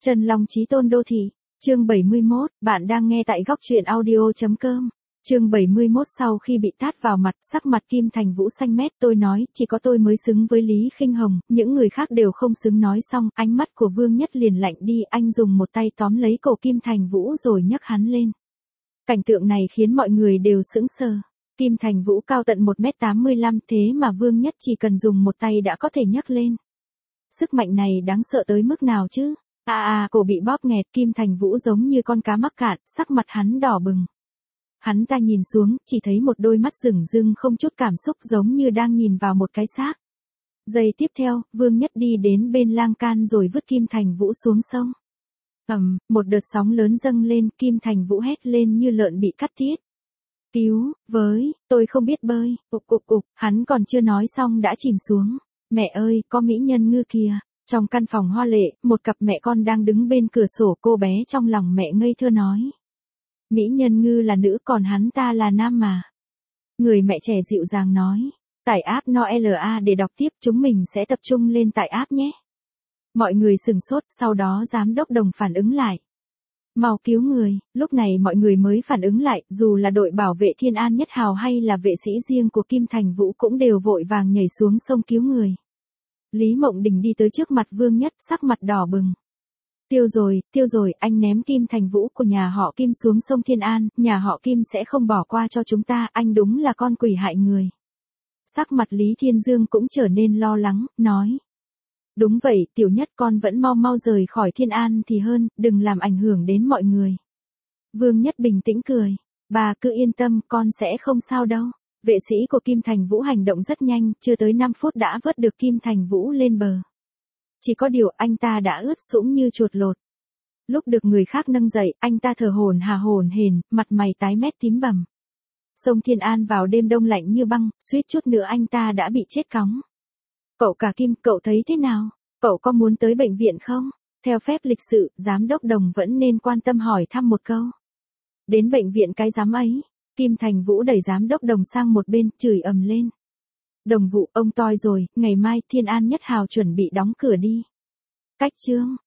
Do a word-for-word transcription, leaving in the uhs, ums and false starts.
Trần Long Chí Tôn Đô Thị, chương bảy mươi mốt, bạn đang nghe tại góc truyện audio.com. Chương bảy mươi mốt Sau khi bị tát vào mặt, sắc mặt Kim Thành Vũ xanh mét, tôi nói, chỉ có tôi mới xứng với Lý Khinh Hồng, những người khác đều không xứng. Nói xong, ánh mắt của Vương Nhất liền lạnh đi, anh dùng một tay tóm lấy cổ Kim Thành Vũ rồi nhấc hắn lên. Cảnh tượng này khiến mọi người đều sững sờ. Kim Thành Vũ cao tận một mét tám mươi lăm, thế mà Vương Nhất chỉ cần dùng một tay đã có thể nhấc lên. Sức mạnh này đáng sợ tới mức nào chứ? À à, cổ bị bóp nghẹt, Kim Thành Vũ giống như con cá mắc cạn, sắc mặt hắn đỏ bừng. Hắn ta nhìn xuống, chỉ thấy một đôi mắt rừng rưng không chút cảm xúc giống như đang nhìn vào một cái xác. Giây tiếp theo, Vương Nhất đi đến bên lan can rồi vứt Kim Thành Vũ xuống sông. Ầm, một đợt sóng lớn dâng lên, Kim Thành Vũ hét lên như lợn bị cắt tiết. Cứu, với, tôi không biết bơi, ục ục ục, hắn còn chưa nói xong đã chìm xuống. Mẹ ơi, có mỹ nhân ngư kìa. Trong căn phòng hoa lệ, một cặp mẹ con đang đứng bên cửa sổ, cô bé trong lòng mẹ ngây thơ nói. Mỹ nhân ngư là nữ còn hắn ta là nam mà. Người mẹ trẻ dịu dàng nói. Tải app Noela để đọc tiếp, chúng mình sẽ tập trung lên tải app nhé. Mọi người sửng sốt, sau đó giám đốc Đồng phản ứng lại. Mau cứu người, lúc này mọi người mới phản ứng lại, dù là đội bảo vệ Thiên An Nhất Hào hay là vệ sĩ riêng của Kim Thành Vũ cũng đều vội vàng nhảy xuống sông cứu người. Lý Mộng Đình đi tới trước mặt Vương Nhất, sắc mặt đỏ bừng. Tiêu rồi, tiêu rồi, anh ném Kim Thành Vũ của nhà họ Kim xuống sông Thiên An, nhà họ Kim sẽ không bỏ qua cho chúng ta, anh đúng là con quỷ hại người. Sắc mặt Lý Thiên Dương cũng trở nên lo lắng, nói. Đúng vậy, Tiểu Nhất con vẫn mau mau rời khỏi Thiên An thì hơn, đừng làm ảnh hưởng đến mọi người. Vương Nhất bình tĩnh cười. Bà cứ yên tâm, con sẽ không sao đâu. Vệ sĩ của Kim Thành Vũ hành động rất nhanh, chưa tới năm phút đã vớt được Kim Thành Vũ lên bờ. Chỉ có điều anh ta đã ướt sũng như chuột lột. Lúc được người khác nâng dậy, anh ta thở hổn hả hổn hển, mặt mày tái mét tím bầm. Sông Thiên An vào đêm đông lạnh như băng, suýt chút nữa anh ta đã bị chết cóng. Cậu cả Kim, cậu thấy thế nào? Cậu có muốn tới bệnh viện không? Theo phép lịch sự, giám đốc Đồng vẫn nên quan tâm hỏi thăm một câu. Đến bệnh viện cái dám ấy. Kim Thành Vũ đẩy giám đốc Đồng sang một bên, chửi ầm lên. Đồng Vụ, ông toi rồi, ngày mai Thiên An Nhất Hào chuẩn bị đóng cửa đi. Cách chương.